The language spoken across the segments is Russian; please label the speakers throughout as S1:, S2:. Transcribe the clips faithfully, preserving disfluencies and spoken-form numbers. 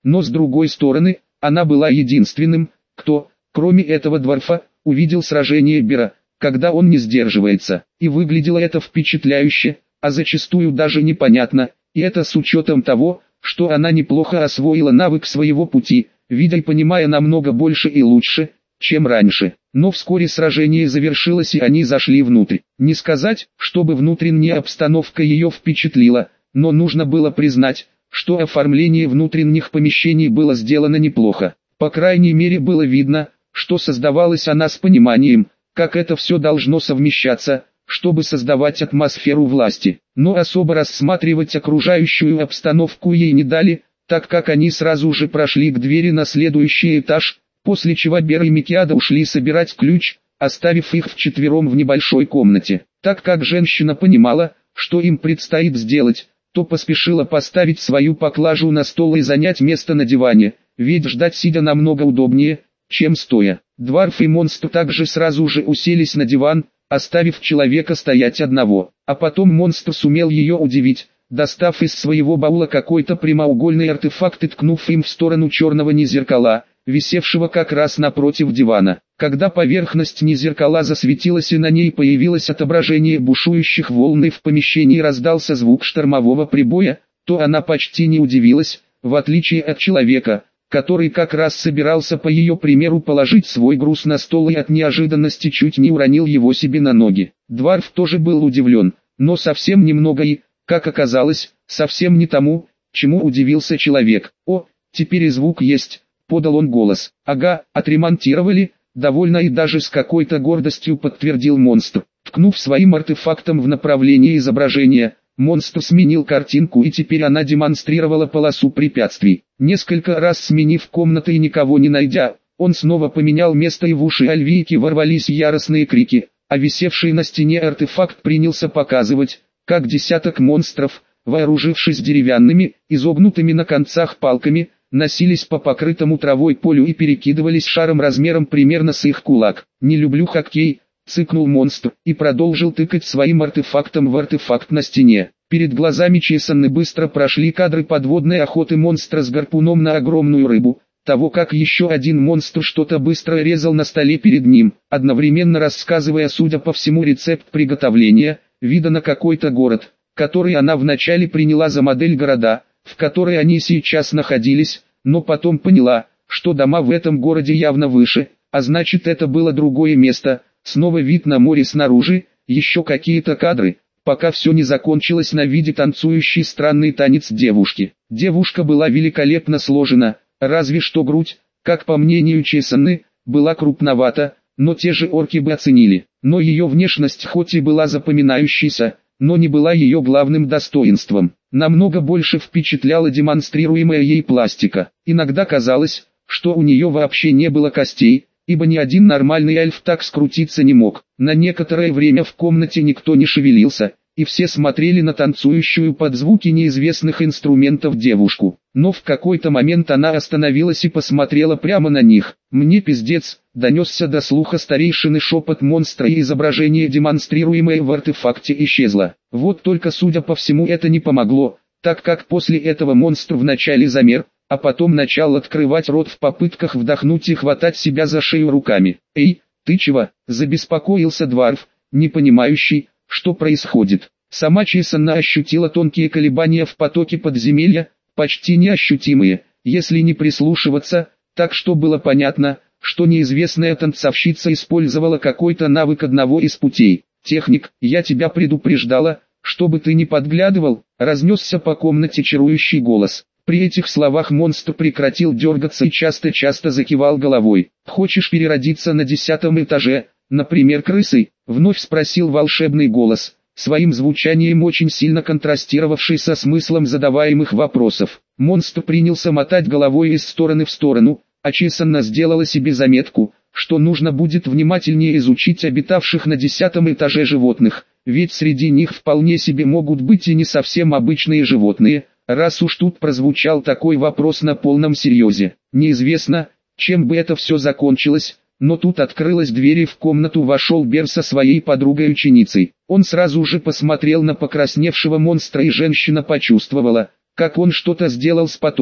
S1: но с другой стороны, она была единственным, кто, кроме этого дворфа, увидел сражение Бера, когда он не сдерживается, и выглядело это впечатляюще, а зачастую даже непонятно, и это с учетом того, что она неплохо освоила навык своего пути, видя и понимая намного больше и лучше, чем раньше. Но вскоре сражение завершилось и они зашли внутрь. Не сказать, чтобы внутренняя обстановка ее впечатлила, но нужно было признать, что оформление внутренних помещений было сделано неплохо. По крайней мере было видно, что создавалась она с пониманием, как это все должно совмещаться, чтобы создавать атмосферу власти. Но особо рассматривать окружающую обстановку ей не дали, так как они сразу же прошли к двери на следующий этаж, после чего Бер и Микиада ушли собирать ключ, оставив их вчетвером в небольшой комнате. Так как женщина понимала, что им предстоит сделать, то поспешила поставить свою поклажу на стол и занять место на диване, ведь ждать сидя намного удобнее, чем стоя. Дварф и монстр также сразу же уселись на диван, оставив человека стоять одного. А потом монстр сумел ее удивить, достав из своего баула какой-то прямоугольный артефакт и ткнув им в сторону черного незеркала, висевшего как раз напротив дивана. Когда поверхность незеркала засветилась и на ней появилось отображение бушующих волн и в помещении раздался звук штормового прибоя, то она почти не удивилась, в отличие от человека, который как раз собирался по ее примеру положить свой груз на стол и от неожиданности чуть не уронил его себе на ноги. Дварф тоже был удивлен, но совсем немного и, как оказалось, совсем не тому, чему удивился человек. «О, теперь и звук есть», — подал он голос. «Ага, отремонтировали», — довольно и даже с какой-то гордостью подтвердил монстр. Ткнув своим артефактом в направлении изображения, монстр сменил картинку и теперь она демонстрировала полосу препятствий. Несколько раз сменив комнаты и никого не найдя, он снова поменял место и в уши Альвийки ворвались яростные крики, а висевший на стене артефакт принялся показывать, как десяток монстров, вооружившись деревянными, изогнутыми на концах палками, носились по покрытому травой полю и перекидывались шаром размером примерно с их кулак. «Не люблю хоккей», — цыкнул монстр, и продолжил тыкать своим артефактом в артефакт на стене. Перед глазами Чесаны быстро прошли кадры подводной охоты монстра с гарпуном на огромную рыбу, того как еще один монстр что-то быстро резал на столе перед ним, одновременно рассказывая, судя по всему, рецепт приготовления, вида на какой-то город, который она вначале приняла за модель города, в которой они сейчас находились, но потом поняла, что дома в этом городе явно выше, а значит это было другое место, снова вид на море снаружи, еще какие-то кадры, пока все не закончилось на виде танцующей странный танец девушки. Девушка была великолепно сложена, разве что грудь, как по мнению Чесаны, была крупновата, но те же орки бы оценили. Но ее внешность хоть и была запоминающейся, но не была ее главным достоинством. Намного больше впечатляла демонстрируемая ей пластика. Иногда казалось, что у нее вообще не было костей, ибо ни один нормальный эльф так скрутиться не мог. На некоторое время в комнате никто не шевелился, и все смотрели на танцующую под звуки неизвестных инструментов девушку. Но в какой-то момент она остановилась и посмотрела прямо на них. «Мне пиздец», — донесся до слуха старейшины шепот монстра, и изображение, демонстрируемое в артефакте, исчезло. Вот только, судя по всему, это не помогло, так как после этого монстр вначале замер, а потом начал открывать рот в попытках вдохнуть и хватать себя за шею руками. «Эй, ты чего?» — забеспокоился Дварф, не понимающий, что происходит. Сама Чесана ощутила тонкие колебания в потоке подземелья, почти неощутимые, если не прислушиваться, так что было понятно, что неизвестная танцовщица использовала какой-то навык одного из путей. «Техник, я тебя предупреждала, чтобы ты не подглядывал», — разнесся по комнате чарующий голос. При этих словах монстр прекратил дергаться и часто-часто закивал головой. «Хочешь переродиться на десятом этаже, например, крысой?» — вновь спросил волшебный голос, своим звучанием очень сильно контрастировавший со смыслом задаваемых вопросов. Монстр принялся мотать головой из стороны в сторону, а Чесана сделала себе заметку, что нужно будет внимательнее изучить обитавших на десятом этаже животных, ведь среди них вполне себе могут быть и не совсем обычные животные, раз уж тут прозвучал такой вопрос на полном серьезе. Неизвестно, чем бы это все закончилось, но тут открылась дверь и в комнату вошел Бер со своей подругой-ученицей. Он сразу же посмотрел на покрасневшего монстра, и женщина почувствовала, как он что-то сделал с потоком.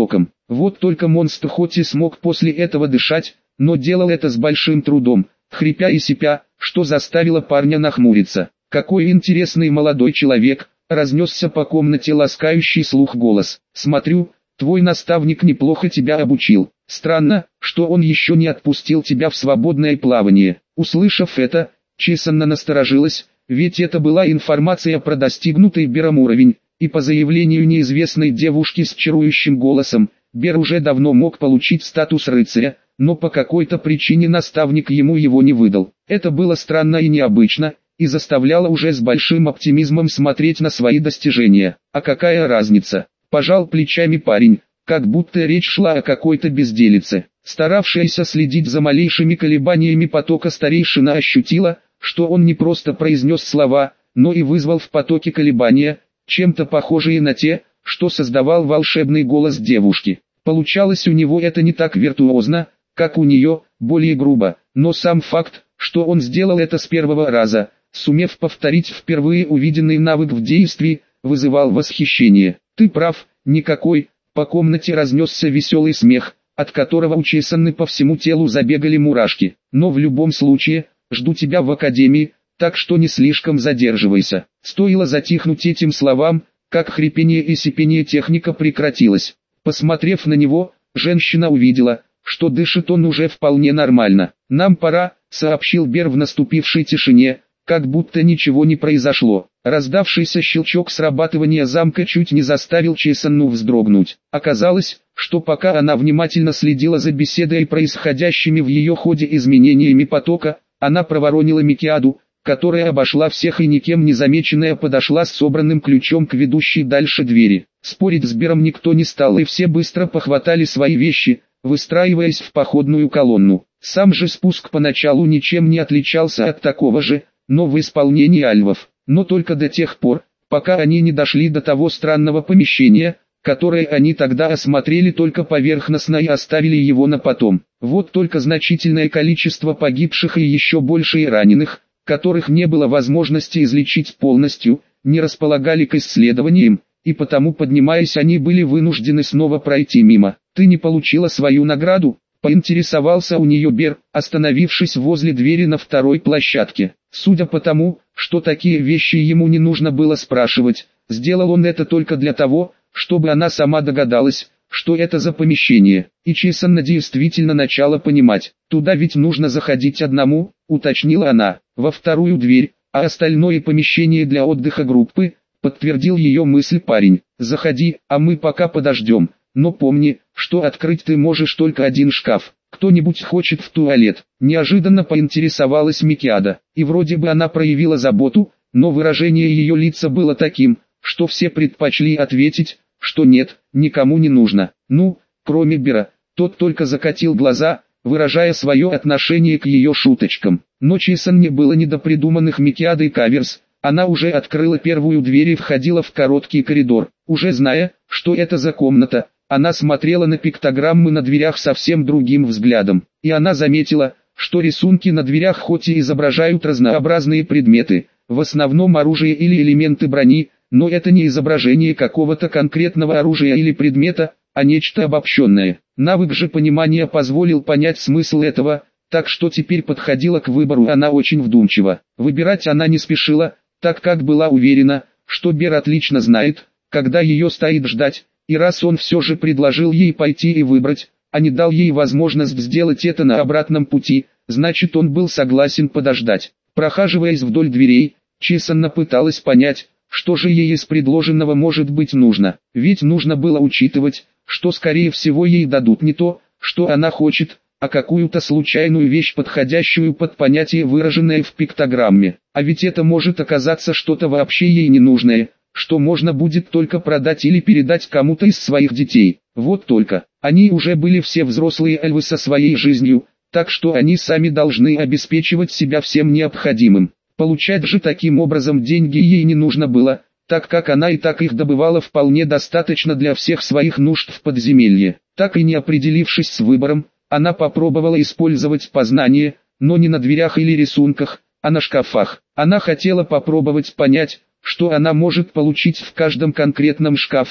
S1: Вот только монстр хоть и смог после этого дышать, но делал это с большим трудом, хрипя и сипя, что заставило парня нахмуриться. «Какой интересный молодой человек», — разнесся по комнате ласкающий слух голос. «Смотрю, твой наставник неплохо тебя обучил. Странно, что он еще не отпустил тебя в свободное плавание». Услышав это, Чесанна насторожилась, ведь это была информация про достигнутый Бером уровень, и по заявлению неизвестной девушки с чарующим голосом, Бер уже давно мог получить статус рыцаря, но по какой-то причине наставник ему его не выдал. Это было странно и необычно, и заставляло уже с большим оптимизмом смотреть на свои достижения. А какая разница? Пожал плечами парень, как будто речь шла о какой-то безделице. Старавшаяся следить за малейшими колебаниями потока старейшина ощутила, что он не просто произнес слова, но и вызвал в потоке колебания, чем-то похожие на те, что создавал волшебный голос девушки. Получалось у него это не так виртуозно, как у нее, более грубо, но сам факт, что он сделал это с первого раза, сумев повторить впервые увиденный навык в действии, вызывал восхищение. «Ты прав, никакой», по комнате разнесся веселый смех, от которого у Чесанны по всему телу забегали мурашки. «Но в любом случае, жду тебя в академии, так что не слишком задерживайся». Стоило затихнуть этим словам, как хрипение и сипение техника прекратилось. Посмотрев на него, женщина увидела, что дышит он уже вполне нормально. «Нам пора», — сообщил Бер в наступившей тишине, как будто ничего не произошло. Раздавшийся щелчок срабатывания замка чуть не заставил Чесанну вздрогнуть. Оказалось, что пока она внимательно следила за беседой и происходящими в ее ходе изменениями потока, она проворонила Микиаду, которая обошла всех и никем не замеченная подошла с собранным ключом к ведущей дальше двери. Спорить с Бером никто не стал, и все быстро похватали свои вещи, выстраиваясь в походную колонну. Сам же спуск поначалу ничем не отличался от такого же, но в исполнении альвов, но только до тех пор, пока они не дошли до того странного помещения, которое они тогда осмотрели только поверхностно и оставили его на потом. Вот только значительное количество погибших и еще больше и раненых, которых не было возможности излечить полностью, не располагали к исследованиям, и потому, поднимаясь, они были вынуждены снова пройти мимо. «Ты не получила свою награду?» — поинтересовался у нее Бер, остановившись возле двери на второй площадке. Судя по тому, что такие вещи ему не нужно было спрашивать, сделал он это только для того, чтобы она сама догадалась, что это за помещение. И Чесанна действительно начала понимать. «Туда ведь нужно заходить одному», — уточнила она. «Во вторую дверь, а остальное помещение для отдыха группы», — подтвердил ее мысль парень. «Заходи, а мы пока подождем. Но помни, что открыть ты можешь только один шкаф. Кто-нибудь хочет в туалет?» Неожиданно поинтересовалась Микиада. И вроде бы она проявила заботу, но выражение ее лица было таким, что все предпочли ответить, что нет, никому не нужно. Ну, кроме Бера. Тот только закатил глаза, выражая свое отношение к ее шуточкам. Но Чесанне было не до придуманных Микиадой каверс. Она уже открыла первую дверь и входила в короткий коридор. Уже зная, что это за комната, она смотрела на пиктограммы на дверях совсем другим взглядом. И она заметила, что рисунки на дверях хоть и изображают разнообразные предметы, в основном оружие или элементы брони, но это не изображение какого-то конкретного оружия или предмета, а нечто обобщенное. Навык же понимания позволил понять смысл этого, так что теперь подходила к выбору она очень вдумчиво. Выбирать она не спешила, так как была уверена, что Бер отлично знает, когда ее стоит ждать, и раз он все же предложил ей пойти и выбрать, а не дал ей возможность сделать это на обратном пути, значит он был согласен подождать. Прохаживаясь вдоль дверей, Чесанна пыталась понять, что же ей из предложенного может быть нужно, ведь нужно было учитывать, что скорее всего ей дадут не то, что она хочет, а какую-то случайную вещь, подходящую под понятие, выраженное в пиктограмме. А ведь это может оказаться что-то вообще ей ненужное, что можно будет только продать или передать кому-то из своих детей. Вот только, они уже были все взрослые эльвы со своей жизнью, так что они сами должны обеспечивать себя всем необходимым. Получать же таким образом деньги ей не нужно было, так как она и так их добывала вполне достаточно для всех своих нужд в подземелье. Так и не определившись с выбором, она попробовала использовать познание, но не на дверях или рисунках, а на шкафах. Она хотела попробовать понять, что она может получить в каждом конкретном шкафу,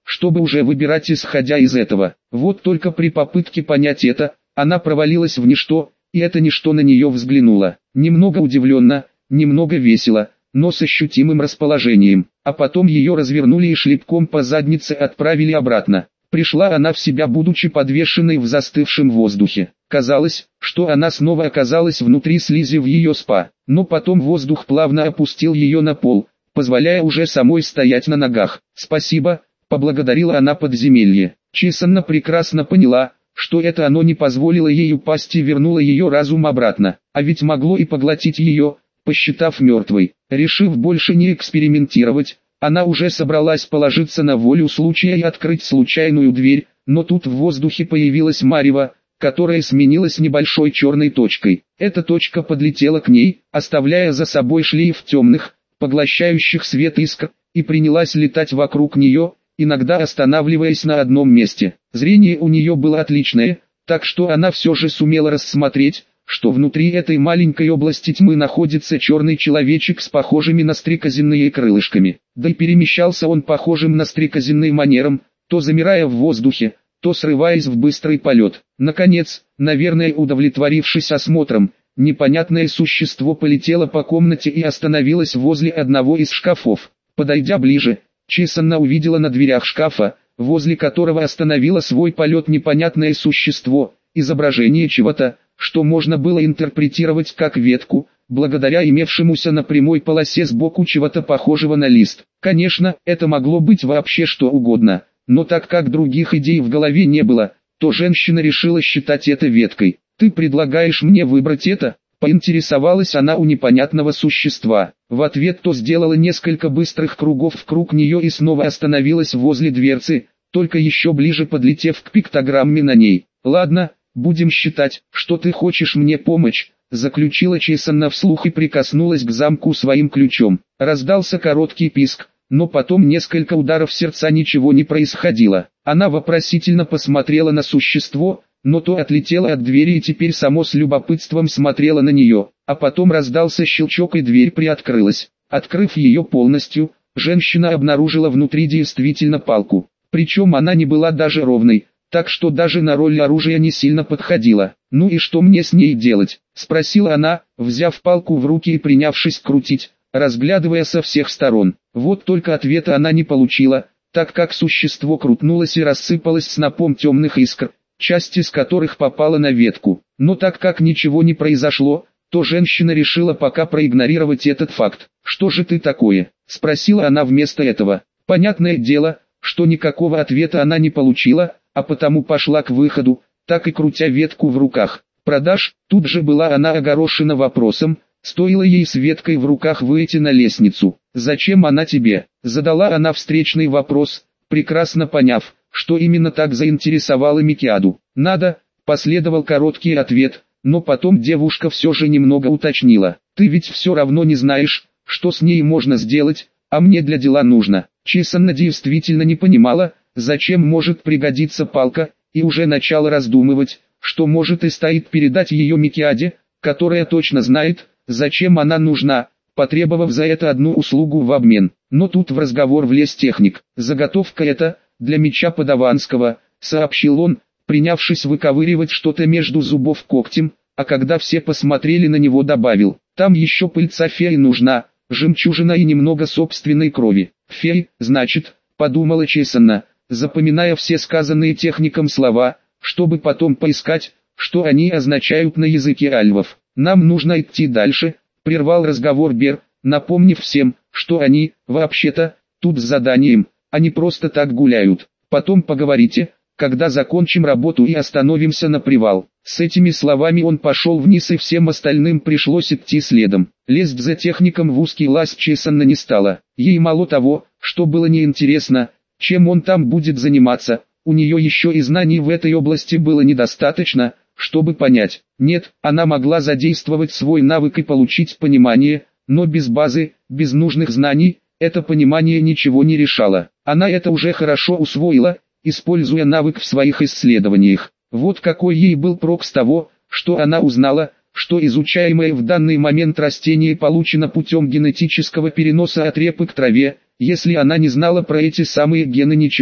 S1: чтобы уже выбирать исходя из этого. Вот только при попытке понять это, она провалилась в ничто, и это ничто на нее взглянуло. Немного удивленно, немного весело, но с ощутимым расположением. А потом ее развернули и шлепком по заднице отправили обратно. Пришла она в себя, будучи подвешенной в застывшем воздухе. Казалось, что она снова оказалась внутри слизи в ее спа. Но потом воздух плавно опустил ее на пол, позволяя уже самой стоять на ногах. «Спасибо», — поблагодарила она подземелье. Чисанна прекрасно поняла, что это оно не позволило ей упасть и вернуло ее разум обратно. А ведь могло и поглотить ее, посчитав мертвой. Решив больше не экспериментировать, она уже собралась положиться на волю случая и открыть случайную дверь, но тут в воздухе появилась марево, которая сменилась небольшой черной точкой. Эта точка подлетела к ней, оставляя за собой шлейф темных, поглощающих свет искр, и принялась летать вокруг нее, иногда останавливаясь на одном месте. Зрение у нее было отличное, так что она все же сумела рассмотреть, что внутри этой маленькой области тьмы находится черный человечек с похожими на стрекозиные крылышками. Да и перемещался он похожим на стрекозиный манером, то замирая в воздухе, то срываясь в быстрый полет. Наконец, наверное удовлетворившись осмотром, непонятное существо полетело по комнате и остановилось возле одного из шкафов. Подойдя ближе, Чисанна увидела на дверях шкафа, возле которого остановило свой полет непонятное существо, изображение чего-то, что можно было интерпретировать как ветку, благодаря имевшемуся на прямой полосе сбоку чего-то похожего на лист. Конечно, это могло быть вообще что угодно, но так как других идей в голове не было, то женщина решила считать это веткой. «Ты предлагаешь мне выбрать это?» — поинтересовалась она у непонятного существа. В ответ то сделала несколько быстрых кругов вокруг нее и снова остановилась возле дверцы, только еще ближе подлетев к пиктограмме на ней. «Ладно, будем считать, что ты хочешь мне помочь», — заключила Чисанна вслух и прикоснулась к замку своим ключом. Раздался короткий писк, но потом несколько ударов сердца, ничего не происходило. Она вопросительно посмотрела на существо, но то отлетело от двери и теперь само с любопытством смотрело на нее, а потом раздался щелчок и дверь приоткрылась. Открыв ее полностью, женщина обнаружила внутри действительно палку. Причем она не была даже ровной, так что даже на роль оружия не сильно подходила. «Ну и что мне с ней делать?» — спросила она, взяв палку в руки и принявшись крутить, разглядывая со всех сторон. Вот только ответа она не получила, так как существо крутнулось и рассыпалось снопом темных искр, часть из которых попала на ветку. Но так как ничего не произошло, то женщина решила пока проигнорировать этот факт. «Что же ты такое?» — спросила она вместо этого. Понятное дело, что никакого ответа она не получила, а потому пошла к выходу, так и крутя ветку в руках. «Продашь?» Тут же была она огорошена вопросом, стоило ей с веткой в руках выйти на лестницу. «Зачем она тебе?» — задала она встречный вопрос, прекрасно поняв, что именно так заинтересовало Микиаду. «Надо», — последовал короткий ответ, но потом девушка все же немного уточнила. «Ты ведь все равно не знаешь, что с ней можно сделать, а мне для дела нужно». Чисанна действительно не понимала, зачем может пригодиться палка, и уже начала раздумывать, что может и стоит передать ее Микиаде, которая точно знает, зачем она нужна, потребовав за это одну услугу в обмен. Но тут в разговор влез техник. «Заготовка это для меча Падаванского», — сообщил он, принявшись выковыривать что-то между зубов когтем, а когда все посмотрели на него, добавил: «Там еще пыльца феи нужна, жемчужина и немного собственной крови». «Феи, значит», — подумала Чисанна, запоминая все сказанные техником слова, чтобы потом поискать, что они означают на языке альвов. «Нам нужно идти дальше», — прервал разговор Бер, напомнив всем, что они, вообще-то, тут с заданием, они просто так гуляют. «Потом поговорите, когда закончим работу и остановимся на привал». С этими словами он пошел вниз, и всем остальным пришлось идти следом. Лезть за техником в узкий лаз Чисанна не стала. Ей мало того, что было неинтересно, чем он там будет заниматься, у нее еще и знаний в этой области было недостаточно, чтобы понять. Нет, она могла задействовать свой навык и получить понимание, но без базы, без нужных знаний, это понимание ничего не решало. Она это уже хорошо усвоила, используя навык в своих исследованиях. Вот какой ей был прок с того, что она узнала, что изучаемое в данный момент растение получено путем генетического переноса от репы к траве, если она не знала про эти самые гены ничего.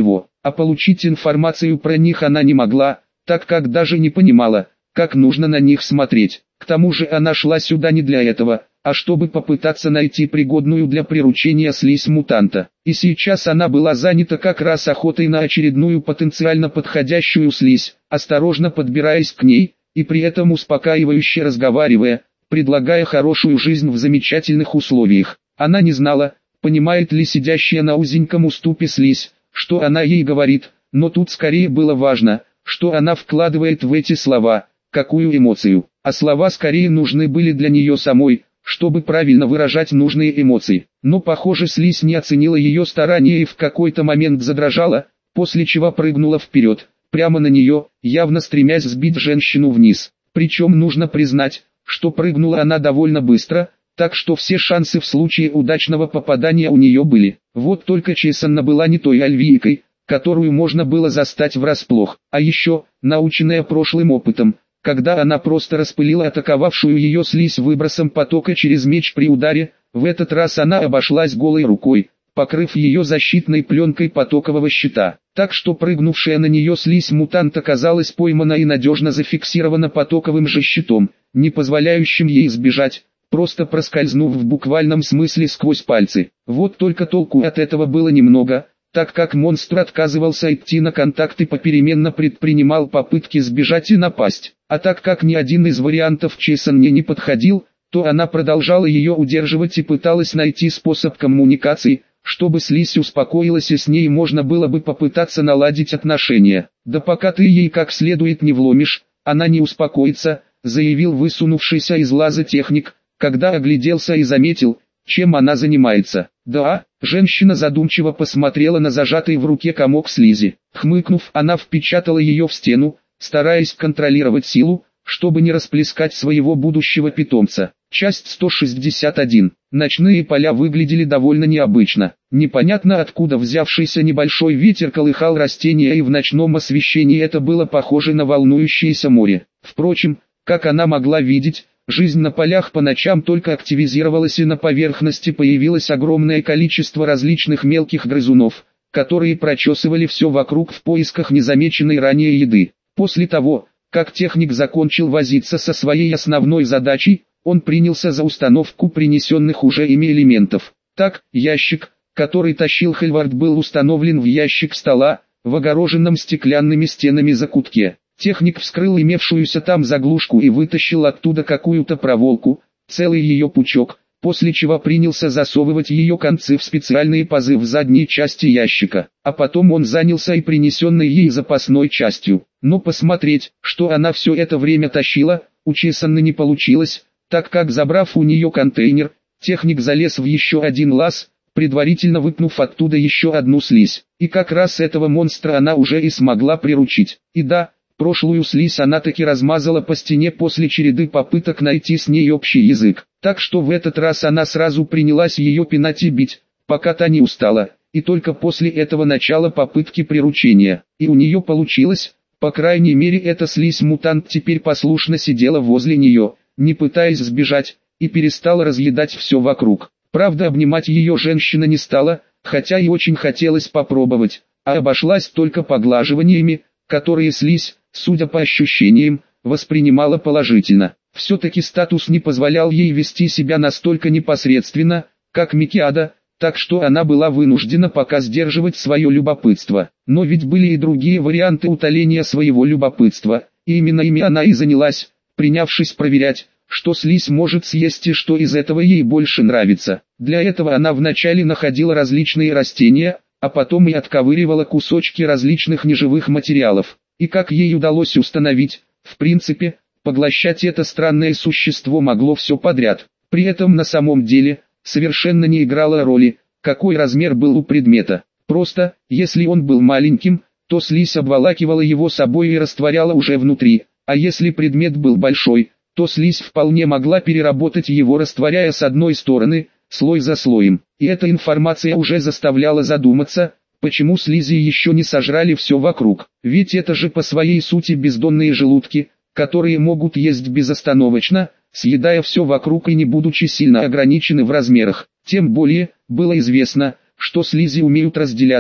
S1: а получить информацию про них она не могла, так как даже не понимала, как нужно на них смотреть. К тому же она шла сюда не для этого, а чтобы попытаться найти пригодную для приручения слизь мутанта. И сейчас она была занята как раз охотой на очередную потенциально подходящую слизь, осторожно подбираясь к ней, и при этом успокаивающе разговаривая, предлагая хорошую жизнь в замечательных условиях. Она не знала, понимает ли сидящая на узеньком уступе слизь, что она ей говорит, но тут скорее было важно, что она вкладывает в эти слова, какую эмоцию. А слова скорее нужны были для нее самой, чтобы правильно выражать нужные эмоции. Но похоже слизь не оценила ее старания и в какой-то момент задрожала, после чего прыгнула вперед, прямо на нее, явно стремясь сбить женщину вниз. Причем нужно признать, что прыгнула она довольно быстро, так что все шансы в случае удачного попадания у нее были. Вот только Чесанна была не той альвийкой, которую можно было застать врасплох, а еще, наученная прошлым опытом, когда она просто распылила атаковавшую ее слизь выбросом потока через меч при ударе, в этот раз она обошлась голой рукой, покрыв ее защитной пленкой потокового щита. Так что прыгнувшая на нее слизь мутант оказалась поймана и надежно зафиксирована потоковым же щитом, не позволяющим ей сбежать, просто проскользнув в буквальном смысле сквозь пальцы. Вот только толку от этого было немного, так как монстр отказывался идти на контакт и попеременно предпринимал попытки сбежать и напасть. А так как ни один из вариантов Чесанне не подходил, то она продолжала ее удерживать и пыталась найти способ коммуникации, чтобы слизь успокоилась и с ней можно было бы попытаться наладить отношения. «Да пока ты ей как следует не вломишь, она не успокоится», заявил высунувшийся из лаза техник, когда огляделся и заметил, чем она занимается. «Да», женщина задумчиво посмотрела на зажатый в руке комок слизи. Хмыкнув, она впечатала ее в стену, стараясь контролировать силу, чтобы не расплескать своего будущего питомца. Часть сто шестьдесят один. Ночные поля выглядели довольно необычно. Непонятно откуда взявшийся небольшой ветер колыхал растения, и в ночном освещении это было похоже на волнующееся море. Впрочем, как она могла видеть, жизнь на полях по ночам только активизировалась, и на поверхности появилось огромное количество различных мелких грызунов, которые прочесывали все вокруг в поисках незамеченной ранее еды. После того, как техник закончил возиться со своей основной задачей, он принялся за установку принесенных уже ими элементов. Так, ящик, который тащил Хельвард, был установлен в ящик стола, в огороженном стеклянными стенами закутке. Техник вскрыл имевшуюся там заглушку и вытащил оттуда какую-то проволоку, целый ее пучок, после чего принялся засовывать ее концы в специальные пазы в задней части ящика. А потом он занялся и принесенной ей запасной частью. Но посмотреть, что она все это время тащила, у Чесанны не получилось, так как, забрав у нее контейнер, техник залез в еще один лаз, предварительно выпнув оттуда еще одну слизь. И как раз этого монстра она уже и смогла приручить. И да, прошлую слизь она таки размазала по стене после череды попыток найти с ней общий язык. Так что в этот раз она сразу принялась ее пинать и бить, пока та не устала, и только после этого начала попытки приручения. И у нее получилось, по крайней мере эта слизь-мутант теперь послушно сидела возле нее, не пытаясь сбежать, и перестала разъедать все вокруг. Правда, обнимать ее женщина не стала, хотя и очень хотелось попробовать, а обошлась только поглаживаниями, которые слизь, судя по ощущениям, воспринимала положительно. Все-таки статус не позволял ей вести себя настолько непосредственно, как Микиада, так что она была вынуждена пока сдерживать свое любопытство. Но ведь были и другие варианты утоления своего любопытства, и именно ими она и занялась, принявшись проверять, что слизь может съесть и что из этого ей больше нравится. Для этого она вначале находила различные растения, а потом и отковыривала кусочки различных неживых материалов. И как ей удалось установить, в принципе, поглощать это странное существо могло все подряд. При этом на самом деле, совершенно не играло роли, какой размер был у предмета. Просто, если он был маленьким, то слизь обволакивала его собой и растворяла уже внутри, а если предмет был большой, то слизь вполне могла переработать его, растворяя с одной стороны, слой за слоем. И эта информация уже заставляла задуматься, почему слизи еще не сожрали все вокруг. Ведь это же по своей сути бездонные желудки, которые могут есть безостановочно, съедая все вокруг и не будучи сильно ограничены в размерах. Тем более, было известно, что слизи умеют разделяться,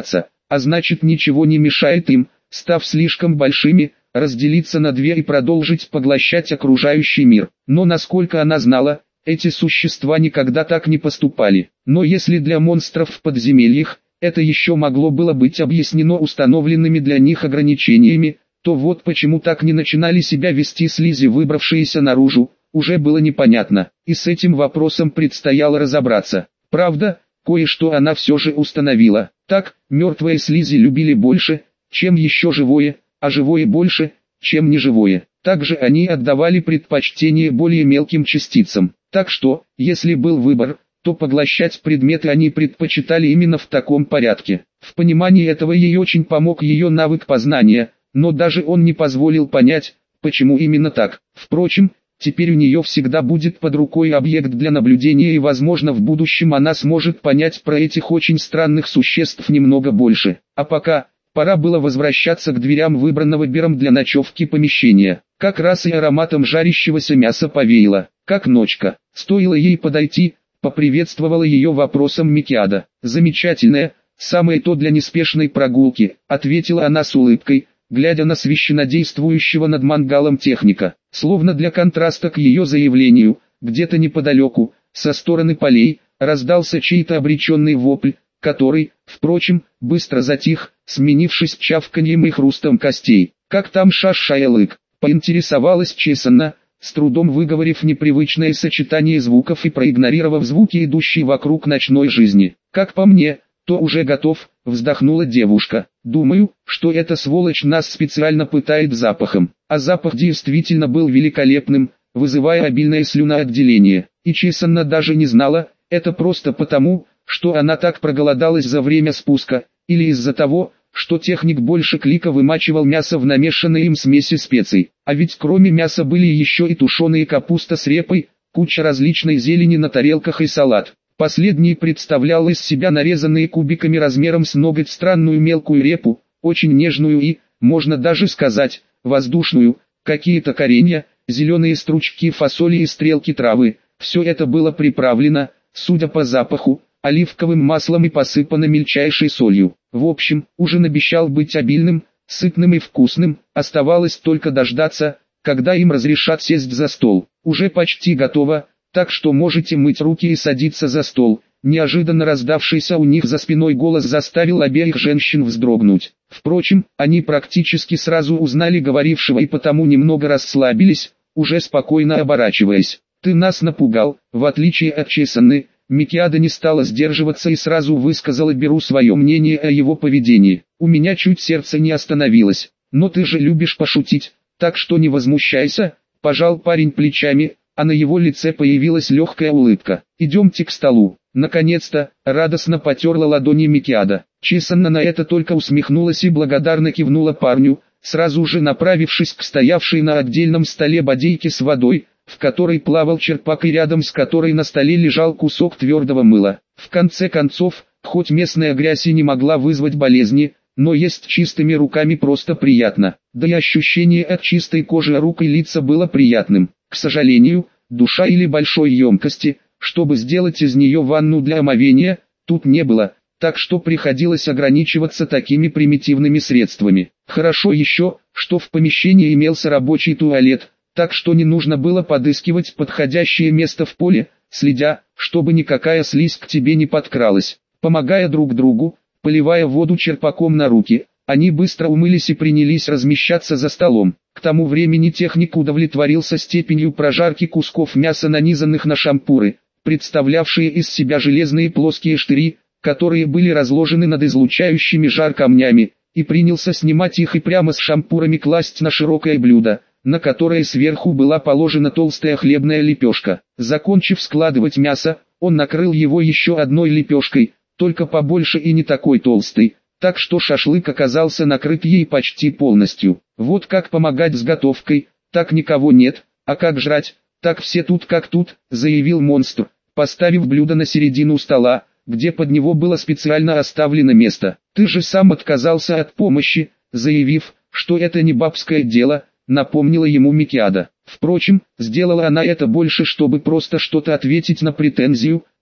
S1: а значит ничего не мешает им, став слишком большими, разделиться на две и продолжить поглощать окружающий мир. Но насколько она знала, эти существа никогда так не поступали. Но если для монстров в подземельях, это еще могло было быть объяснено установленными для них ограничениями, то вот почему так не начинали себя вести слизи, выбравшиеся наружу, уже было непонятно, и с этим вопросом предстояло разобраться. Правда, кое-что она все же установила. Так, мертвые слизи любили больше, чем еще живое, а живое больше, чем неживое. Также они отдавали предпочтение более мелким частицам. Так что, если был выбор, то поглощать предметы они предпочитали именно в таком порядке. В понимании этого ей очень помог ее навык познания, но даже он не позволил понять, почему именно так. Впрочем, теперь у нее всегда будет под рукой объект для наблюдения, и возможно в будущем она сможет понять про этих очень странных существ немного больше. А пока, пора было возвращаться к дверям выбранного Бером для ночевки помещения. Как раз и ароматом жарящегося мяса повеяло, как ночка. Стоило ей подойти, поприветствовала ее вопросом Микиада. «Замечательное, самое то для неспешной прогулки», — ответила она с улыбкой, глядя на священнодействующего над мангалом техника. Словно для контраста к ее заявлению, где-то неподалеку, со стороны полей, раздался чей-то обреченный вопль, который, впрочем, быстро затих, сменившись чавканьем и хрустом костей. «Как там Шаш-Шаялык?» — поинтересовалась Чесанна, с трудом выговорив непривычное сочетание звуков и проигнорировав звуки, идущие вокруг ночной жизни. «Как по мне, то уже готов», — вздохнула девушка. «Думаю, что эта сволочь нас специально пытает запахом». А запах действительно был великолепным, вызывая обильное слюноотделение. И Чесанна даже не знала, это просто потому, что она так проголодалась за время спуска, или из-за того, что техник больше клика вымачивал мясо в намешанной им смеси специй. А ведь кроме мяса были еще и тушеные капуста с репой, куча различной зелени на тарелках и салат. Последний представлял из себя нарезанные кубиками размером с ноготь странную мелкую репу, очень нежную и, можно даже сказать, воздушную, какие-то коренья, зеленые стручки фасоли и стрелки травы. Все это было приправлено, судя по запаху, оливковым маслом и посыпано мельчайшей солью. В общем, ужин обещал быть обильным, сытным и вкусным, оставалось только дождаться, когда им разрешат сесть за стол. Уже почти готово, так что можете мыть руки и садиться за стол. Неожиданно раздавшийся у них за спиной голос заставил обеих женщин вздрогнуть. Впрочем, они практически сразу узнали говорившего и потому немного расслабились, уже спокойно оборачиваясь. «Ты нас напугал», в отличие от Чесанны. Микиада не стала сдерживаться и сразу высказала Беру свое мнение о его поведении. «У меня чуть сердце не остановилось, но ты же любишь пошутить, так что не возмущайся», — пожал парень плечами, а на его лице появилась легкая улыбка. «Идемте к столу». Наконец-то, радостно потерла ладони Микиада. Чесанна на это только усмехнулась и благодарно кивнула парню, сразу же направившись к стоявшей на отдельном столе бодейке с водой, в которой плавал черпак и рядом с которой на столе лежал кусок твердого мыла. В конце концов, хоть местная грязь и не могла вызвать болезни, но есть чистыми руками просто приятно. Да и ощущение от чистой кожи рук и лица было приятным. К сожалению, душа или большой емкости, чтобы сделать из нее ванну для омовения, тут не было, так что приходилось ограничиваться такими примитивными средствами. Хорошо еще, что в помещении имелся рабочий туалет, так что не нужно было подыскивать подходящее место в поле, следя, чтобы никакая слизь к тебе не подкралась. Помогая друг другу, поливая воду черпаком на руки, они быстро умылись и принялись размещаться за столом. К тому времени техник удовлетворился степенью прожарки кусков мяса, нанизанных на шампуры, представлявшие из себя железные плоские штыри, которые были разложены над излучающими жар камнями, и принялся снимать их и прямо с шампурами класть на широкое блюдо, на которое сверху была положена толстая хлебная лепешка. Закончив складывать мясо, он накрыл его еще одной лепешкой, только побольше и не такой толстой, так что шашлык оказался накрыт ей почти полностью. «Вот как помогать с готовкой, так никого нет, а как жрать, так все тут как тут», — заявил монстр, поставив блюдо на середину стола, где под него было специально оставлено место. «Ты же сам отказался от помощи, заявив, что это не бабское дело», — напомнила ему Микиада. Впрочем, сделала она это больше, чтобы просто что-то ответить на претензию,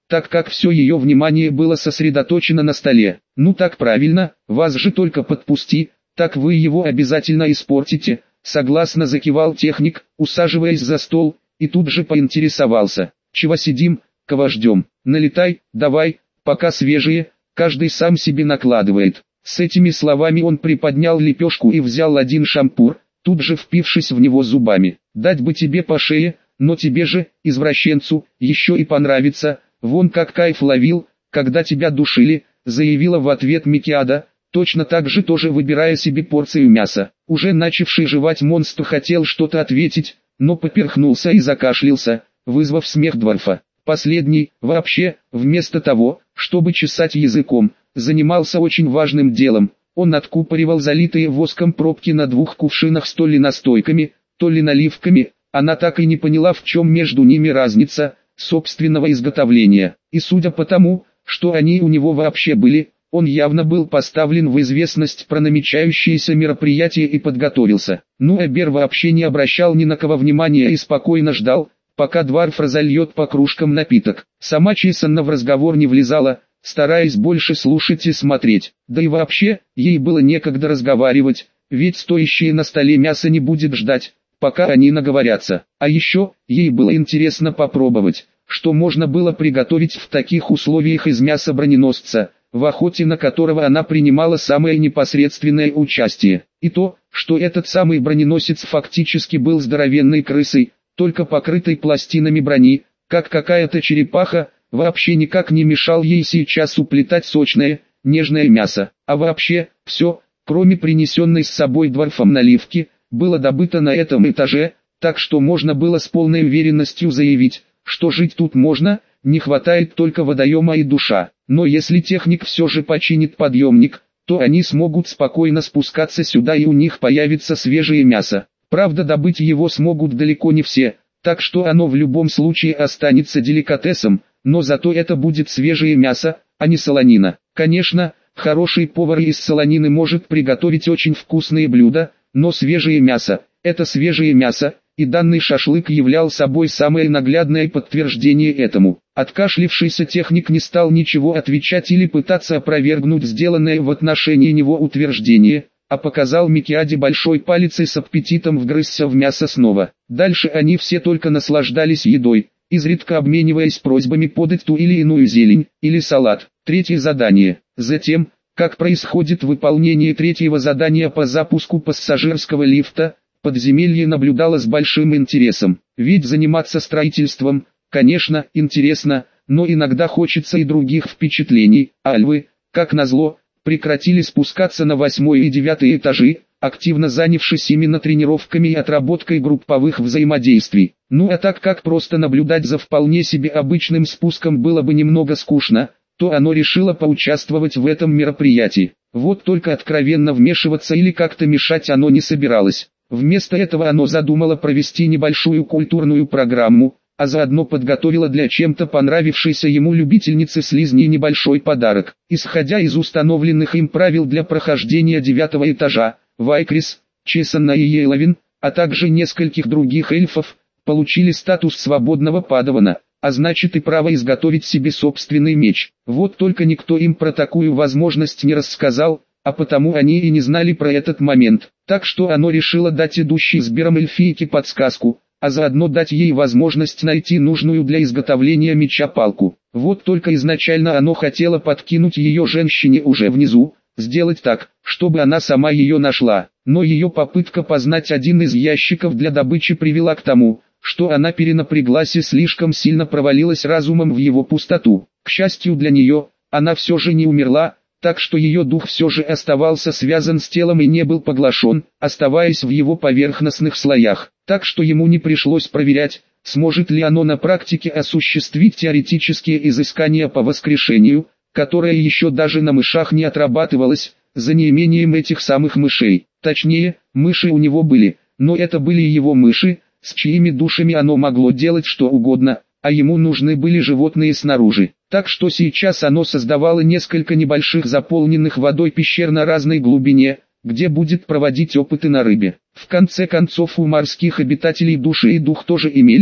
S1: так как все ее внимание было сосредоточено на столе. «Ну так правильно, вас же только подпусти, так вы его обязательно испортите», согласно закивал техник, усаживаясь за стол, и тут же поинтересовался: «Чего сидим, кого ждем? Налетай, давай, пока свежие, каждый сам себе накладывает». С этими словами он приподнял лепешку и взял один шампур, тут же впившись в него зубами. «Дать бы тебе по шее, но тебе же, извращенцу, еще и понравится, вон как кайф ловил, когда тебя душили», заявила в ответ Микиада, точно так же тоже выбирая себе порцию мяса. Уже начавший жевать монстр хотел что-то ответить, но поперхнулся и закашлялся, вызвав смех дворфа. Последний, вообще, вместо того, чтобы чесать языком, занимался очень важным делом. Он откупоривал залитые воском пробки на двух кувшинах с то ли настойками, то ли наливками. Она так и не поняла, в чем между ними разница собственного изготовления. И судя по тому, что они у него вообще были, он явно был поставлен в известность про намечающееся мероприятие и подготовился. Ну а Бер вообще не обращал ни на кого внимания и спокойно ждал, пока дворф разольет по кружкам напиток. Сама Чесанна в разговор не влезала, стараясь больше слушать и смотреть. Да и вообще, ей было некогда разговаривать, ведь стоящее на столе мясо не будет ждать, пока они наговорятся. А еще, ей было интересно попробовать, что можно было приготовить в таких условиях из мяса броненосца, в охоте на которого она принимала самое непосредственное участие. И то, что этот самый броненосец фактически был здоровенной крысой, только покрытой пластинами брони, как какая-то черепаха, вообще никак не мешал ей сейчас уплетать сочное, нежное мясо. А вообще, все, кроме принесенной с собой дворфом наливки, было добыто на этом этаже, так что можно было с полной уверенностью заявить, что жить тут можно, не хватает только водоема и душа. Но если техник все же починит подъемник, то они смогут спокойно спускаться сюда и у них появится свежее мясо. Правда, добыть его смогут далеко не все, так что оно в любом случае останется деликатесом, но зато это будет свежее мясо, а не солонина. Конечно, хороший повар из солонины может приготовить очень вкусные блюда, но свежее мясо – это свежее мясо, и данный шашлык являл собой самое наглядное подтверждение этому. Откашлившийся техник не стал ничего отвечать или пытаться опровергнуть сделанное в отношении него утверждение, а показал Микиаде большой палец и с аппетитом вгрызся в мясо снова. Дальше они все только наслаждались едой, изредка обмениваясь просьбами подать ту или иную зелень, или салат. Третье задание. Затем, как происходит выполнение третьего задания по запуску пассажирского лифта, подземелье наблюдало с большим интересом. Ведь заниматься строительством, конечно, интересно, но иногда хочется и других впечатлений. Альвы, как назло, прекратили спускаться на восьмой и девятый этажи, активно занявшись именно тренировками и отработкой групповых взаимодействий. Ну а так как просто наблюдать за вполне себе обычным спуском было бы немного скучно, то оно решило поучаствовать в этом мероприятии. Вот только откровенно вмешиваться или как-то мешать оно не собиралось. Вместо этого оно задумало провести небольшую культурную программу, а заодно подготовило для чем-то понравившейся ему любительнице слизней небольшой подарок. Исходя из установленных им правил для прохождения девятого этажа, Вайкрис, Чесанна и Ейловин, а также нескольких других эльфов, получили статус свободного падавана, а значит и право изготовить себе собственный меч. Вот только никто им про такую возможность не рассказал, а потому они и не знали про этот момент. Так что оно решило дать идущей с Бером эльфийке подсказку, а заодно дать ей возможность найти нужную для изготовления меча палку. Вот только изначально оно хотело подкинуть ее женщине уже внизу, сделать так, чтобы она сама ее нашла. Но ее попытка познать один из ящиков для добычи привела к тому, что она перенапряглась и слишком сильно провалилась разумом в его пустоту. К счастью для нее, она все же не умерла, так что ее дух все же оставался связан с телом и не был поглощен, оставаясь в его поверхностных слоях. Так что ему не пришлось проверять, сможет ли оно на практике осуществить теоретические изыскания по воскрешению, которое еще даже на мышах не отрабатывалось, за неимением этих самых мышей. Точнее, мыши у него были, но это были его мыши, с чьими душами оно могло делать что угодно, а ему нужны были животные снаружи. Так что сейчас оно создавало несколько небольших заполненных водой пещер на разной глубине, где будет проводить опыты на рыбе. В конце концов у морских обитателей души и дух тоже имелись,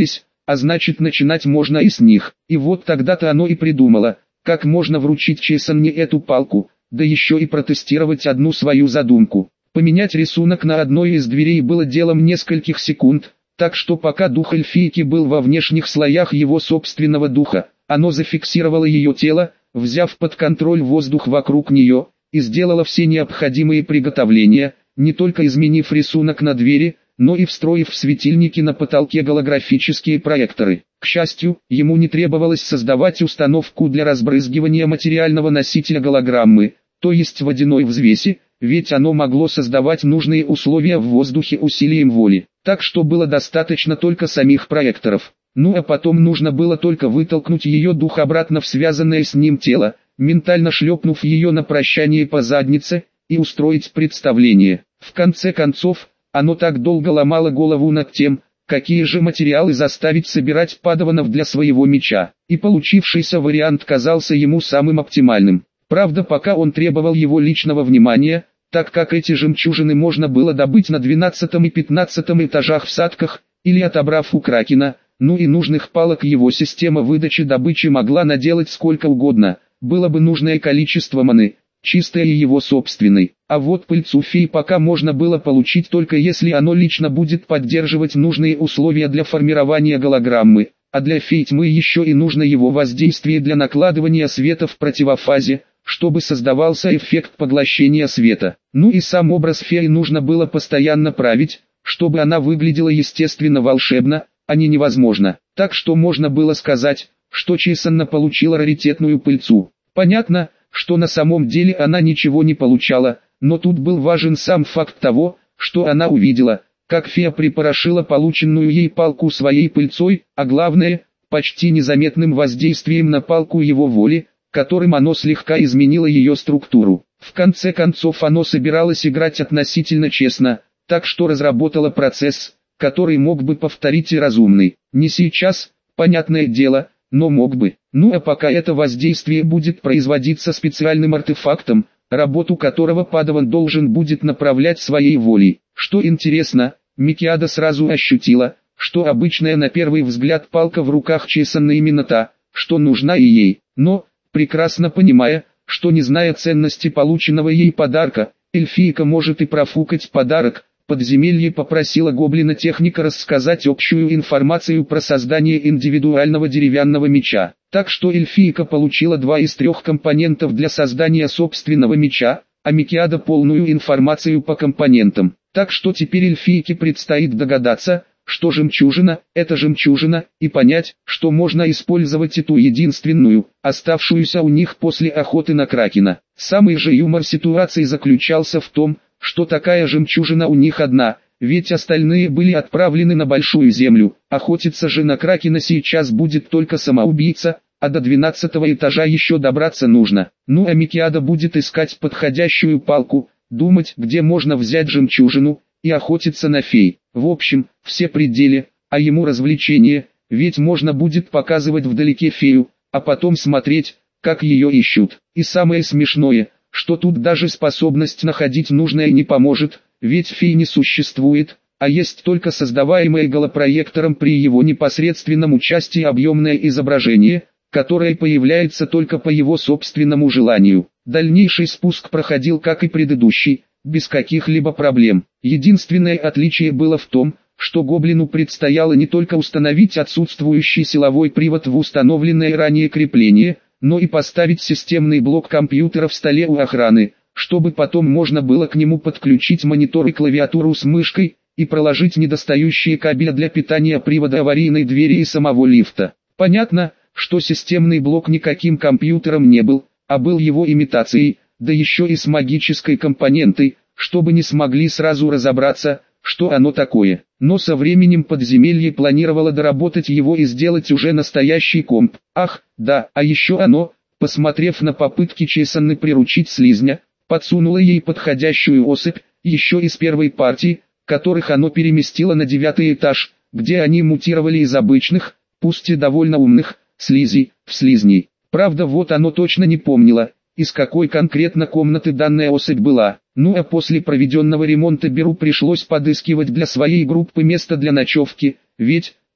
S1: а значит начинать можно и с них. И вот тогда-то оно и придумало, как можно вручить Чесанне эту палку, да еще и протестировать одну свою задумку. Поменять рисунок на одной из дверей было делом нескольких секунд, так что пока дух эльфийки был во внешних слоях его собственного духа, оно зафиксировало ее тело, взяв под контроль воздух вокруг нее, и сделало все необходимые приготовления, не только изменив рисунок на двери, но и встроив в светильники на потолке голографические проекторы. К счастью, ему не требовалось создавать установку для разбрызгивания материального носителя голограммы, то есть водяной взвеси, ведь оно могло создавать нужные условия в воздухе усилием воли. Так что было достаточно только самих проекторов. Ну а потом нужно было только вытолкнуть ее дух обратно в связанное с ним тело, ментально шлепнув ее на прощание по заднице, и устроить представление. В конце концов, оно так долго ломало голову над тем, какие же материалы заставить собирать падаванов для своего меча, и получившийся вариант казался ему самым оптимальным. Правда, пока он требовал его личного внимания, так как эти жемчужины можно было добыть на двенадцатом и пятнадцатом этажах в садках, или отобрав у Кракена, ну и нужных палок его система выдачи добычи могла наделать сколько угодно, было бы нужное количество маны, чистой и его собственной. А вот пыльцу фей пока можно было получить только если оно лично будет поддерживать нужные условия для формирования голограммы, а для фей тьмы еще и нужно его воздействие для накладывания света в противофазе, чтобы создавался эффект поглощения света. Ну и сам образ феи нужно было постоянно править, чтобы она выглядела естественно волшебно, а не невозможно. Так что можно было сказать, что Чесанна получила раритетную пыльцу. Понятно, что на самом деле она ничего не получала, но тут был важен сам факт того, что она увидела, как фея припорошила полученную ей палку своей пыльцой, а главное, почти незаметным воздействием на палку его воли, которым оно слегка изменило ее структуру. В конце концов оно собиралось играть относительно честно, так что разработало процесс, который мог бы повторить и разумный. Не сейчас, понятное дело, но мог бы. Ну а пока это воздействие будет производиться специальным артефактом, работу которого падаван должен будет направлять своей волей. Что интересно, Микиада сразу ощутила, что обычная на первый взгляд палка в руках Чесанны именно та, что нужна и ей. Но, прекрасно понимая, что не зная ценности полученного ей подарка, эльфийка может и профукать подарок, подземелье попросило гоблина-техника рассказать общую информацию про создание индивидуального деревянного меча. Так что эльфийка получила два из трех компонентов для создания собственного меча, а Микиада полную информацию по компонентам. Так что теперь эльфийке предстоит догадаться, что жемчужина – это жемчужина, и понять, что можно использовать эту единственную, оставшуюся у них после охоты на Кракена. Самый же юмор ситуации заключался в том, что такая жемчужина у них одна, ведь остальные были отправлены на Большую Землю. Охотиться же на Кракена сейчас будет только самоубийца, а до двенадцатого этажа еще добраться нужно. Ну а Микиада будет искать подходящую палку, думать, где можно взять жемчужину, и охотиться на фей. В общем, все пределы, а ему развлечение, ведь можно будет показывать вдалеке фею, а потом смотреть, как ее ищут. И самое смешное, что тут даже способность находить нужное не поможет, ведь фей не существует, а есть только создаваемое голопроектором при его непосредственном участии объемное изображение, которое появляется только по его собственному желанию. Дальнейший спуск проходил как и предыдущий, без каких-либо проблем. Единственное отличие было в том, что гоблину предстояло не только установить отсутствующий силовой привод в установленное ранее крепление, но и поставить системный блок компьютера в столе у охраны, чтобы потом можно было к нему подключить монитор и клавиатуру с мышкой, и проложить недостающие кабели для питания привода аварийной двери и самого лифта. Понятно, что системный блок никаким компьютером не был, а был его имитацией, да еще и с магической компонентой, чтобы не смогли сразу разобраться, что оно такое. Но со временем подземелье планировало доработать его и сделать уже настоящий комп. Ах, да, а еще оно, посмотрев на попытки Чесанны приручить слизня, подсунуло ей подходящую особь, еще из первой партии, которых оно переместило на девятый этаж, где они мутировали из обычных, пусть и довольно умных, слизей, в слизней. Правда, вот оно точно не помнило, из какой конкретно комнаты данная особь была. Ну а после проведенного ремонта Беру пришлось подыскивать для своей группы место для ночевки, ведь,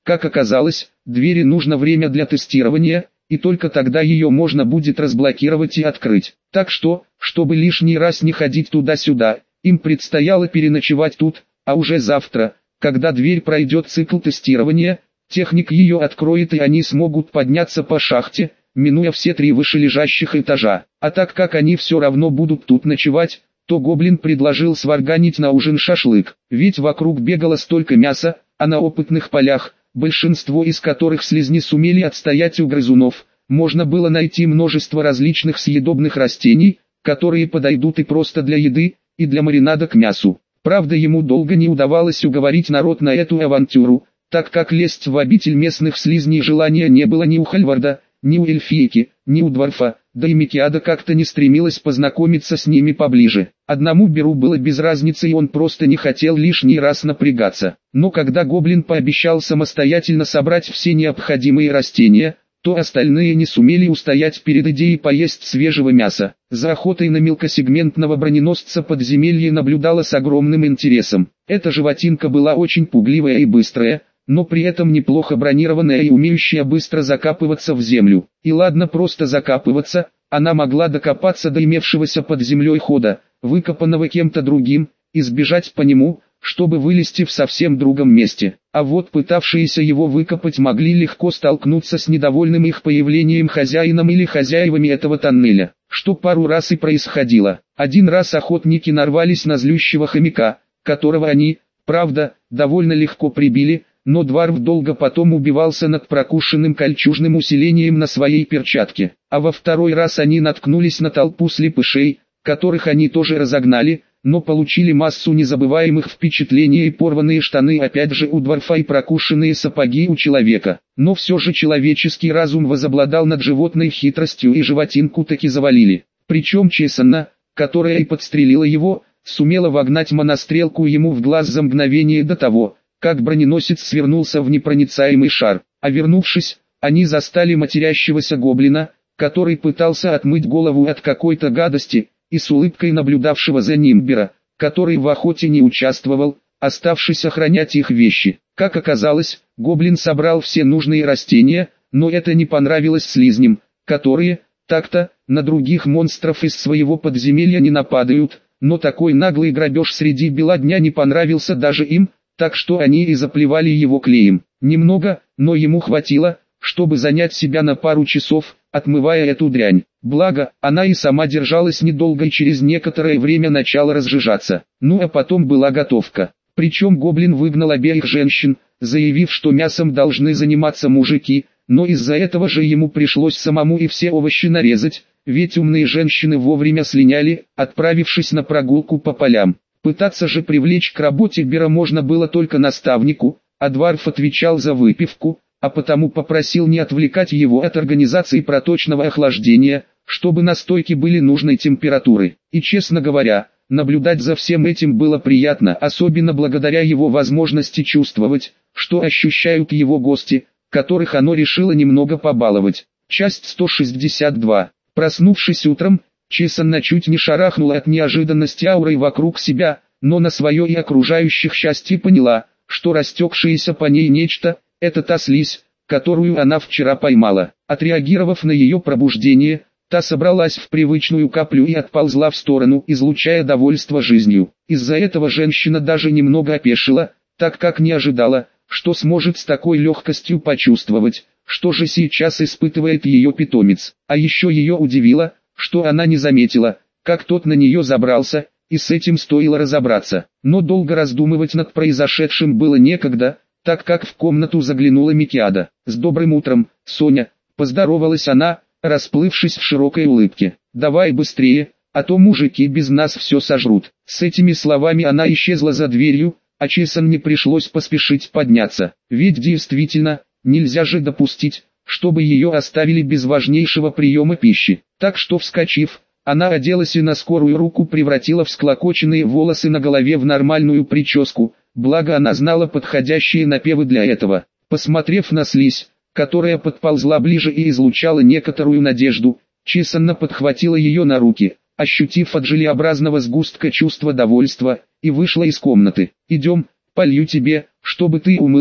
S1: Как оказалось, двери нужно время для тестирования, и только тогда ее можно будет разблокировать и открыть. Так что, чтобы лишний раз не ходить туда-сюда, им предстояло переночевать тут, а уже завтра, когда дверь пройдет цикл тестирования, техник ее откроет и они смогут подняться по шахте, минуя все три вышележащих этажа. А так как они все равно будут тут ночевать, то гоблин предложил сварганить на ужин шашлык, ведь вокруг бегало столько мяса, а на опытных полях, большинство из которых слизни сумели отстоять у грызунов, можно было найти множество различных съедобных растений, которые подойдут и просто для еды, и для маринада к мясу. Правда, ему долго не удавалось уговорить народ на эту авантюру, так как лезть в обитель местных слизней желания не было ни у Хальварда, ни у эльфийки, ни у Дварфа, да и Микиада как-то не стремилась познакомиться с ними поближе. Одному Беру было без разницы и он просто не хотел лишний раз напрягаться. Но когда гоблин пообещал самостоятельно собрать все необходимые растения, то остальные не сумели устоять перед идеей поесть свежего мяса. За охотой на мелкосегментного броненосца подземелье наблюдало с огромным интересом. Эта животинка была очень пугливая и быстрая, но при этом неплохо бронированная и умеющая быстро закапываться в землю. И ладно просто закапываться, она могла докопаться до имевшегося под землей хода, выкопанного кем-то другим, и сбежать по нему, чтобы вылезти в совсем другом месте. А вот пытавшиеся его выкопать могли легко столкнуться с недовольным их появлением хозяином или хозяевами этого тоннеля, что пару раз и происходило. Один раз охотники нарвались на злющего хомяка, которого они, правда, довольно легко прибили, но Дварф долго потом убивался над прокушенным кольчужным усилением на своей перчатке. А во второй раз они наткнулись на толпу слепышей, которых они тоже разогнали, но получили массу незабываемых впечатлений и порванные штаны опять же у Дварфа и прокушенные сапоги у человека. Но все же человеческий разум возобладал над животной хитростью и животинку таки завалили. Причем Чесанна, которая и подстрелила его, сумела вогнать монострелку ему в глаз за мгновение до того, как броненосец свернулся в непроницаемый шар. А вернувшись, они застали матерящегося гоблина, который пытался отмыть голову от какой-то гадости, и с улыбкой наблюдавшего за ним Бера, который в охоте не участвовал, оставшись охранять их вещи. Как оказалось, гоблин собрал все нужные растения, но это не понравилось слизням, которые, так-то, на других монстров из своего подземелья не нападают, но такой наглый грабеж среди бела дня не понравился даже им, так что они и заплевали его клеем. Немного, но ему хватило, чтобы занять себя на пару часов, отмывая эту дрянь. Благо, она и сама держалась недолго и через некоторое время начала разжижаться. Ну а потом была готовка. Причем гоблин выгнал обеих женщин, заявив, что мясом должны заниматься мужики, но из-за этого же ему пришлось самому и все овощи нарезать, ведь умные женщины вовремя слиняли, отправившись на прогулку по полям. Пытаться же привлечь к работе Бера можно было только наставнику, а Дварф отвечал за выпивку, а потому попросил не отвлекать его от организации проточного охлаждения, чтобы настойки были нужной температуры. И честно говоря, наблюдать за всем этим было приятно, особенно благодаря его возможности чувствовать, что ощущают его гости, которых оно решило немного побаловать. Часть сто шестьдесят два. Проснувшись утром, Чесанна чуть не шарахнула от неожиданности аурой вокруг себя, но на свое и окружающих счастье поняла, что растекшееся по ней нечто – это та слизь, которую она вчера поймала. Отреагировав на ее пробуждение, та собралась в привычную каплю и отползла в сторону, излучая довольство жизнью. Из-за этого женщина даже немного опешила, так как не ожидала, что сможет с такой легкостью почувствовать, что же сейчас испытывает ее питомец. А еще ее удивило, что она не заметила, как тот на нее забрался, и с этим стоило разобраться. Но долго раздумывать над произошедшим было некогда, так как в комнату заглянула Микиада. «С добрым утром, Соня», — поздоровалась она, расплывшись в широкой улыбке. «Давай быстрее, а то мужики без нас все сожрут». С этими словами она исчезла за дверью, а Чесанне пришлось поспешить подняться. Ведь действительно, нельзя же допустить, чтобы ее оставили без важнейшего приема пищи. Так что вскочив, она оделась и на скорую руку превратила всклокоченные волосы на голове в нормальную прическу, благо она знала подходящие напевы для этого. Посмотрев на слизь, которая подползла ближе и излучала некоторую надежду, Чесанна подхватила ее на руки, ощутив от желеобразного сгустка чувство довольства, и вышла из комнаты. «Идем, полью тебе, чтобы ты умылась»,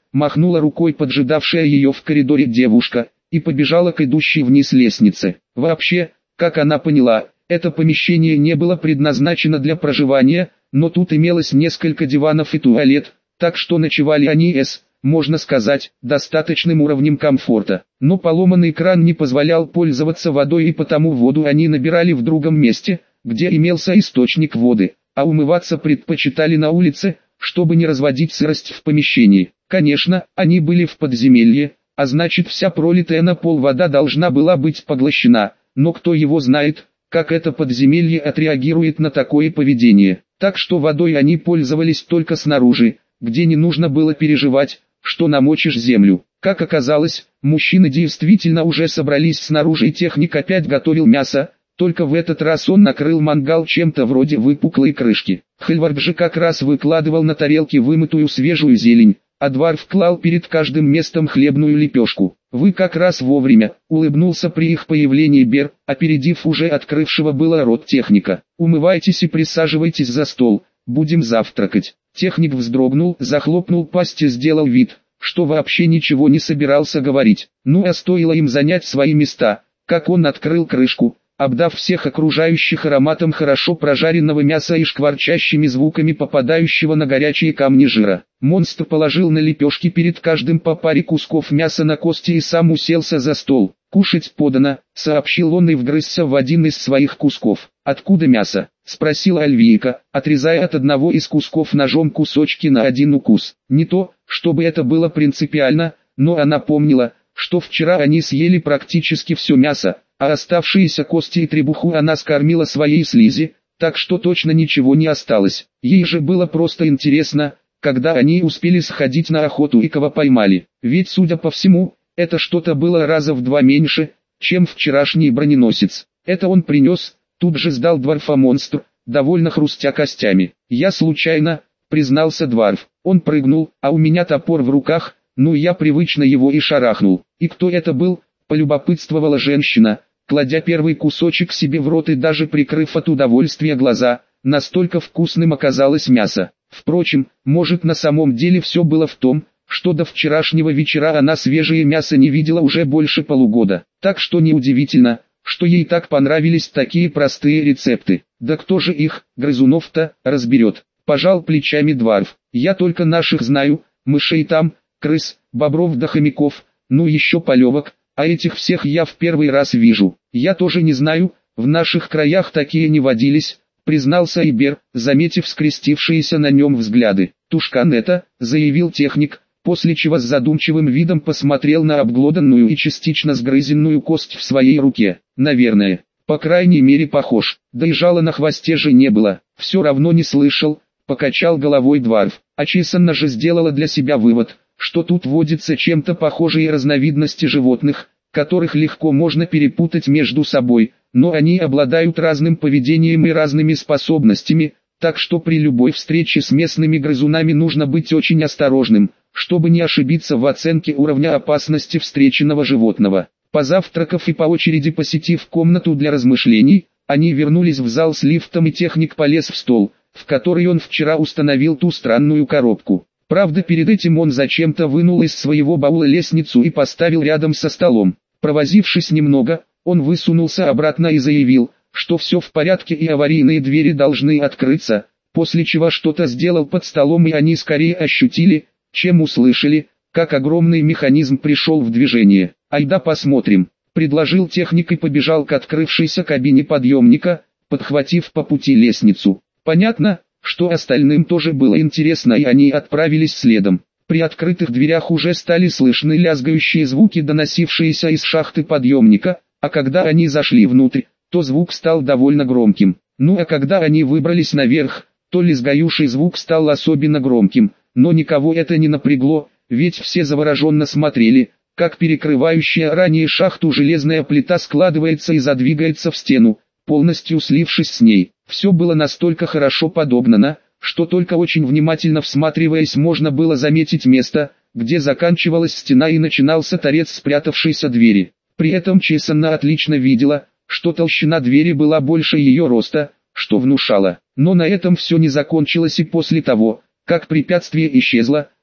S1: махнула рукой поджидавшая ее в коридоре девушка, и побежала к идущей вниз лестнице. Вообще, как она поняла, это помещение не было предназначено для проживания, но тут имелось несколько диванов и туалет, так что ночевали они с, можно сказать, достаточным уровнем комфорта. Но поломанный кран не позволял пользоваться водой, и потому воду они набирали в другом месте, где имелся источник воды, а умываться предпочитали на улице, чтобы не разводить сырость в помещении. Конечно, они были в подземелье, а значит вся пролитая на пол вода должна была быть поглощена, но кто его знает, как это подземелье отреагирует на такое поведение. Так что водой они пользовались только снаружи, где не нужно было переживать, что намочишь землю. Как оказалось, мужчины действительно уже собрались снаружи, и техник опять готовил мясо, только в этот раз он накрыл мангал чем-то вроде выпуклой крышки. Хельвард же как раз выкладывал на тарелки вымытую свежую зелень, а Дварф клал перед каждым местом хлебную лепешку. «Вы как раз вовремя», — улыбнулся при их появлении Бер, опередив уже открывшего было рот техника. «Умывайтесь и присаживайтесь за стол, будем завтракать». Техник вздрогнул, захлопнул пасть и сделал вид, что вообще ничего не собирался говорить. Ну а стоило им занять свои места, как он открыл крышку, обдав всех окружающих ароматом хорошо прожаренного мяса и шкварчащими звуками попадающего на горячие камни жира. Монстр положил на лепешки перед каждым по паре кусков мяса на кости и сам уселся за стол. «Кушать подано», — сообщил он и вгрызся в один из своих кусков. «Откуда мясо?» — спросила Альвийка, отрезая от одного из кусков ножом кусочки на один укус. Не то, чтобы это было принципиально, но она помнила, что вчера они съели практически все мясо, а оставшиеся кости и требуху она скормила своей слизи, так что точно ничего не осталось. Ей же было просто интересно, когда они успели сходить на охоту и кого поймали. Ведь, судя по всему, это что-то было раза в два меньше, чем вчерашний броненосец. Это он принес, тут же сдал Дварфа монстр, довольно хрустя костями. «Я случайно», — признался Дварф. «Он прыгнул, а у меня топор в руках, ну я привычно его и шарахнул». «И кто это был?» — полюбопытствовала женщина, кладя первый кусочек себе в рот и даже прикрыв от удовольствия глаза, настолько вкусным оказалось мясо. Впрочем, может на самом деле все было в том, что до вчерашнего вечера она свежее мясо не видела уже больше полугода. Так что неудивительно, что ей так понравились такие простые рецепты. Да кто же их, грызунов-то, разберет? Пожал плечами Дварф. Я только наших знаю, мышей там, крыс, бобров да хомяков, ну еще полевок, а этих всех я в первый раз вижу. Я тоже не знаю, в наших краях такие не водились, признался Ибер, заметив скрестившиеся на нем взгляды. «Тушкан это», заявил техник, после чего с задумчивым видом посмотрел на обглоданную и частично сгрызенную кость в своей руке. «Наверное, по крайней мере похож, да и жала на хвосте же не было, все равно не слышал», покачал головой Дварф. А Чесанна же сделала для себя вывод, что тут водятся чем-то похожие разновидности животных, которых легко можно перепутать между собой, но они обладают разным поведением и разными способностями, так что при любой встрече с местными грызунами нужно быть очень осторожным, чтобы не ошибиться в оценке уровня опасности встреченного животного. Позавтракав и по очереди посетив комнату для размышлений, они вернулись в зал с лифтом, и техник полез в стол, в который он вчера установил ту странную коробку. Правда, перед этим он зачем-то вынул из своего баула лестницу и поставил рядом со столом. Провозившись немного, он высунулся обратно и заявил, что все в порядке и аварийные двери должны открыться, после чего что-то сделал под столом, и они скорее ощутили, чем услышали, как огромный механизм пришел в движение. «Айда посмотрим», — предложил техник и побежал к открывшейся кабине подъемника, подхватив по пути лестницу. Понятно, что остальным тоже было интересно, и они отправились следом. При открытых дверях уже стали слышны лязгающие звуки, доносившиеся из шахты подъемника, а когда они зашли внутрь, то звук стал довольно громким. Ну а когда они выбрались наверх, то лязгающий звук стал особенно громким, но никого это не напрягло, ведь все завороженно смотрели, как перекрывающая ранее шахту железная плита складывается и задвигается в стену, полностью слившись с ней. Все было настолько хорошо подогнано, что только очень внимательно всматриваясь можно было заметить место, где заканчивалась стена и начинался торец спрятавшейся двери. При этом Чесанна отлично видела, что толщина двери была больше ее роста, что внушало. Но на этом все не закончилось, и после того, как препятствие исчезло,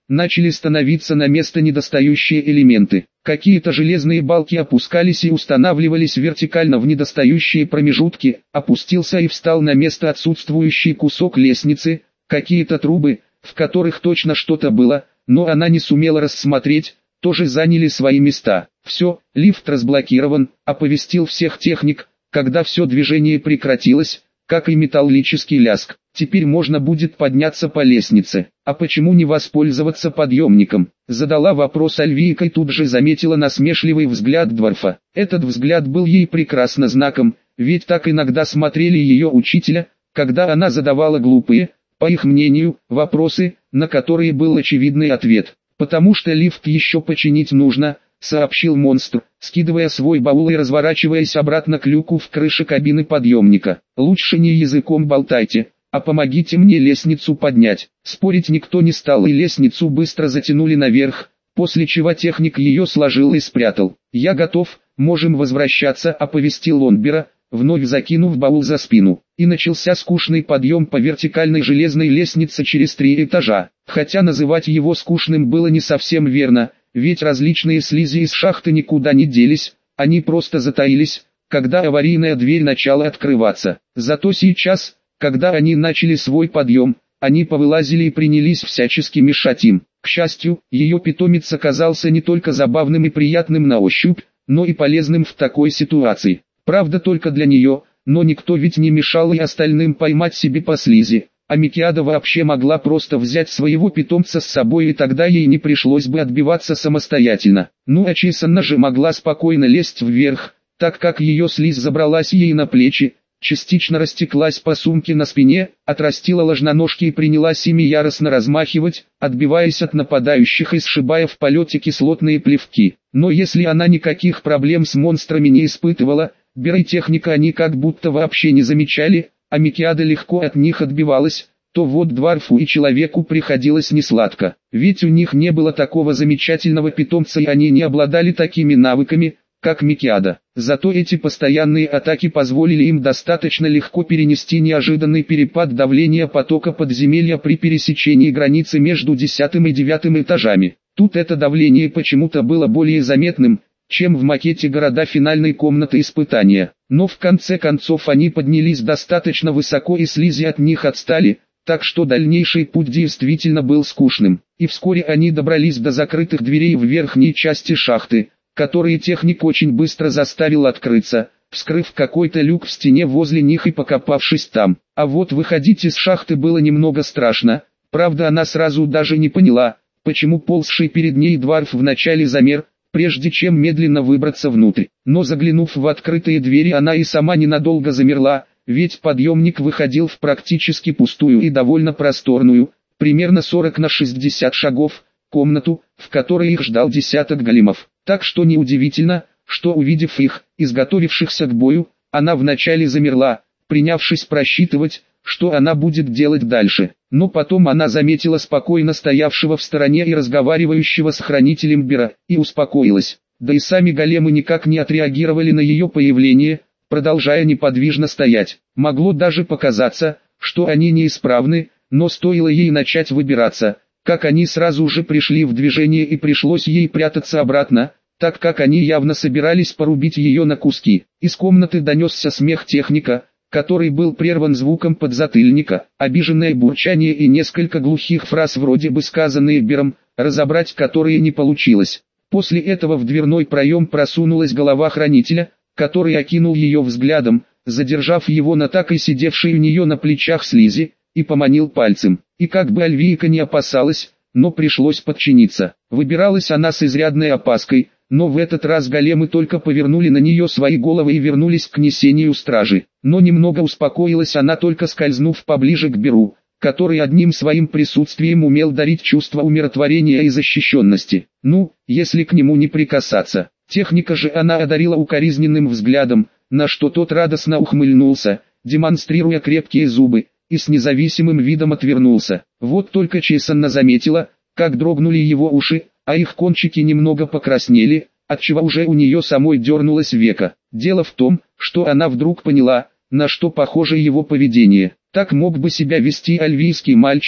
S1: начали становиться на место недостающие элементы. Какие-то железные балки опускались и устанавливались вертикально в недостающие промежутки, опустился и встал на место отсутствующий кусок лестницы, какие-то трубы, в которых точно что-то было, но она не сумела рассмотреть, тоже заняли свои места. Все, лифт разблокирован, оповестил всех техник, когда все движение прекратилось, как и металлический лязг. Теперь можно будет подняться по лестнице. А почему не воспользоваться подъемником? Задала вопрос Альвийка и тут же заметила насмешливый взгляд Дварфа. Этот взгляд был ей прекрасно знаком, ведь так иногда смотрели ее учителя, когда она задавала глупые, по их мнению, вопросы, на которые был очевидный ответ. «Потому что лифт еще починить нужно», — сообщил монстр, скидывая свой баул и разворачиваясь обратно к люку в крыше кабины подъемника. «Лучше не языком болтайте, а помогите мне лестницу поднять». Спорить никто не стал и лестницу быстро затянули наверх, после чего техник ее сложил и спрятал. «Я готов, можем возвращаться», — оповестил он Бера, вновь закинув баул за спину. И начался скучный подъем по вертикальной железной лестнице через три этажа. Хотя называть его скучным было не совсем верно, ведь различные слизи из шахты никуда не делись, они просто затаились, когда аварийная дверь начала открываться. Зато сейчас, когда они начали свой подъем, они повылазили и принялись всячески мешать им. К счастью, ее питомец оказался не только забавным и приятным на ощупь, но и полезным в такой ситуации. Правда только для нее, но никто ведь не мешал и остальным поймать себе по слизи. А Микиада вообще могла просто взять своего питомца с собой и тогда ей не пришлось бы отбиваться самостоятельно. Ну а Чесанна же могла спокойно лезть вверх, так как ее слизь забралась ей на плечи, частично растеклась по сумке на спине, отрастила ложноножки и принялась ими яростно размахивать, отбиваясь от нападающих и сшибая в полете кислотные плевки. Но если она никаких проблем с монстрами не испытывала, Бера и техника они как будто вообще не замечали, а Микиада легко от них отбивалась, то вот Дварфу и человеку приходилось несладко. Ведь у них не было такого замечательного питомца и они не обладали такими навыками, как Микиада. Зато эти постоянные атаки позволили им достаточно легко перенести неожиданный перепад давления потока подземелья при пересечении границы между десятым и девятым этажами. Тут это давление почему-то было более заметным, чем в макете города финальной комнаты испытания. Но в конце концов они поднялись достаточно высоко и слизи от них отстали, так что дальнейший путь действительно был скучным. И вскоре они добрались до закрытых дверей в верхней части шахты, которые техник очень быстро заставил открыться, вскрыв какой-то люк в стене возле них и покопавшись там. А вот выходить из шахты было немного страшно, правда она сразу даже не поняла, почему ползший перед ней Дварф вначале замер, прежде чем медленно выбраться внутрь. Но заглянув в открытые двери она и сама ненадолго замерла, ведь подъемник выходил в практически пустую и довольно просторную, примерно сорок на шестьдесят шагов, комнату, в которой их ждал десяток големов. Так что неудивительно, что увидев их, изготовившихся к бою, она вначале замерла, принявшись просчитывать, что она будет делать дальше. Но потом она заметила спокойно стоявшего в стороне и разговаривающего с хранителем Бера, и успокоилась. Да и сами големы никак не отреагировали на ее появление, продолжая неподвижно стоять. Могло даже показаться, что они неисправны, но стоило ей начать выбираться, как они сразу же пришли в движение и пришлось ей прятаться обратно, так как они явно собирались порубить ее на куски. Из комнаты донесся смех техника, который был прерван звуком подзатыльника, обиженное бурчание и несколько глухих фраз вроде бы сказанные Бером, разобрать которые не получилось. После этого в дверной проем просунулась голова хранителя, который окинул ее взглядом, задержав его на так и сидевшей у нее на плечах слизи, и поманил пальцем. И как бы Альвийка не опасалась, но пришлось подчиниться. Выбиралась она с изрядной опаской, но в этот раз големы только повернули на нее свои головы и вернулись к несению стражи. Но немного успокоилась она только скользнув поближе к Беру, который одним своим присутствием умел дарить чувство умиротворения и защищенности. Ну, если к нему не прикасаться. Техника же она одарила укоризненным взглядом, на что тот радостно ухмыльнулся, демонстрируя крепкие зубы, и с независимым видом отвернулся. Вот только Чесанна заметила, как дрогнули его уши, а их кончики немного покраснели, отчего уже у нее самой дернулось веко. Дело в том, что она вдруг поняла, на что похоже его поведение. Так мог бы себя вести альвийский мальчик,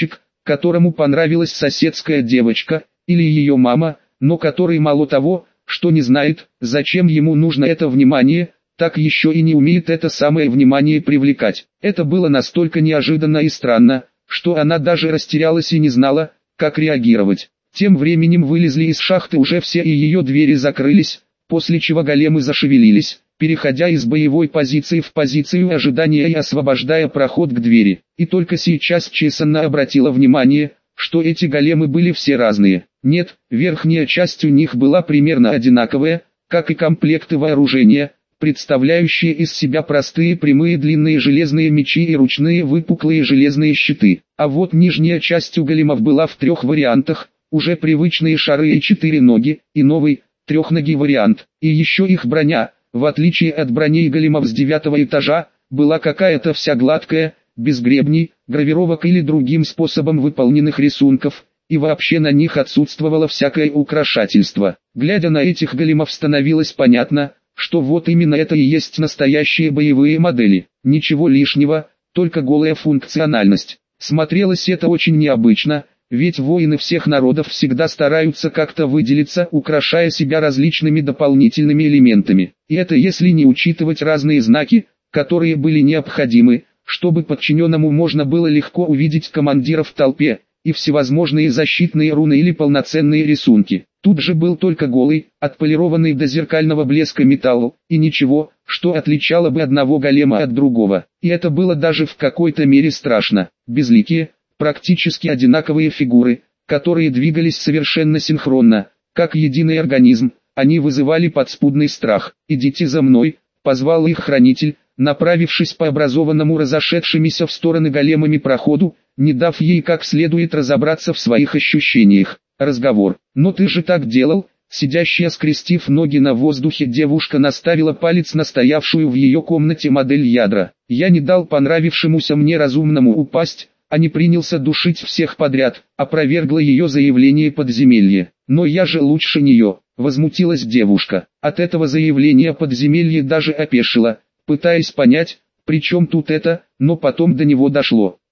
S1: которому понравилась соседская девочка, или ее мама, но который мало того, что не знает, зачем ему нужно это внимание, так еще и не умеет это самое внимание привлекать. Это было настолько неожиданно и странно, что она даже растерялась и не знала, как реагировать. Тем временем вылезли из шахты уже все и ее двери закрылись, после чего големы зашевелились, переходя из боевой позиции в позицию ожидания и освобождая проход к двери. И только сейчас Чесанна обратила внимание, что эти големы были все разные. Нет, верхняя часть у них была примерно одинаковая, как и комплекты вооружения, представляющие из себя простые прямые длинные железные мечи и ручные выпуклые железные щиты. А вот нижняя часть у големов была в трех вариантах, уже привычные шары и четыре ноги, и новый, трехногий вариант. И еще их броня, в отличие от броней големов с девятого этажа, была какая-то вся гладкая, без гребней, гравировок или другим способом выполненных рисунков, и вообще на них отсутствовало всякое украшательство. Глядя на этих големов, становилось понятно, что вот именно это и есть настоящие боевые модели. Ничего лишнего, только голая функциональность. Смотрелось это очень необычно, ведь воины всех народов всегда стараются как-то выделиться, украшая себя различными дополнительными элементами. И это если не учитывать разные знаки, которые были необходимы, чтобы подчиненному можно было легко увидеть командира в толпе, и всевозможные защитные руны или полноценные рисунки. Тут же был только голый, отполированный до зеркального блеска металл, и ничего, что отличало бы одного голема от другого. И это было даже в какой-то мере страшно. Безликие, практически одинаковые фигуры, которые двигались совершенно синхронно, как единый организм, они вызывали подспудный страх. «Идите за мной», — позвал их хранитель, направившись по образованному разошедшимися в стороны големами проходу, не дав ей как следует разобраться в своих ощущениях. Разговор. «Но ты же так делал», сидящая скрестив ноги на воздухе девушка наставила палец на стоявшую в ее комнате модель ядра. «Я не дал понравившемуся мне разумному упасть, а не принялся душить всех подряд», опровергла ее заявление подземелье. «Но я же лучше нее», возмутилась девушка. От этого заявления подземелье даже опешило, пытаясь понять, при чем тут это, но потом до него дошло.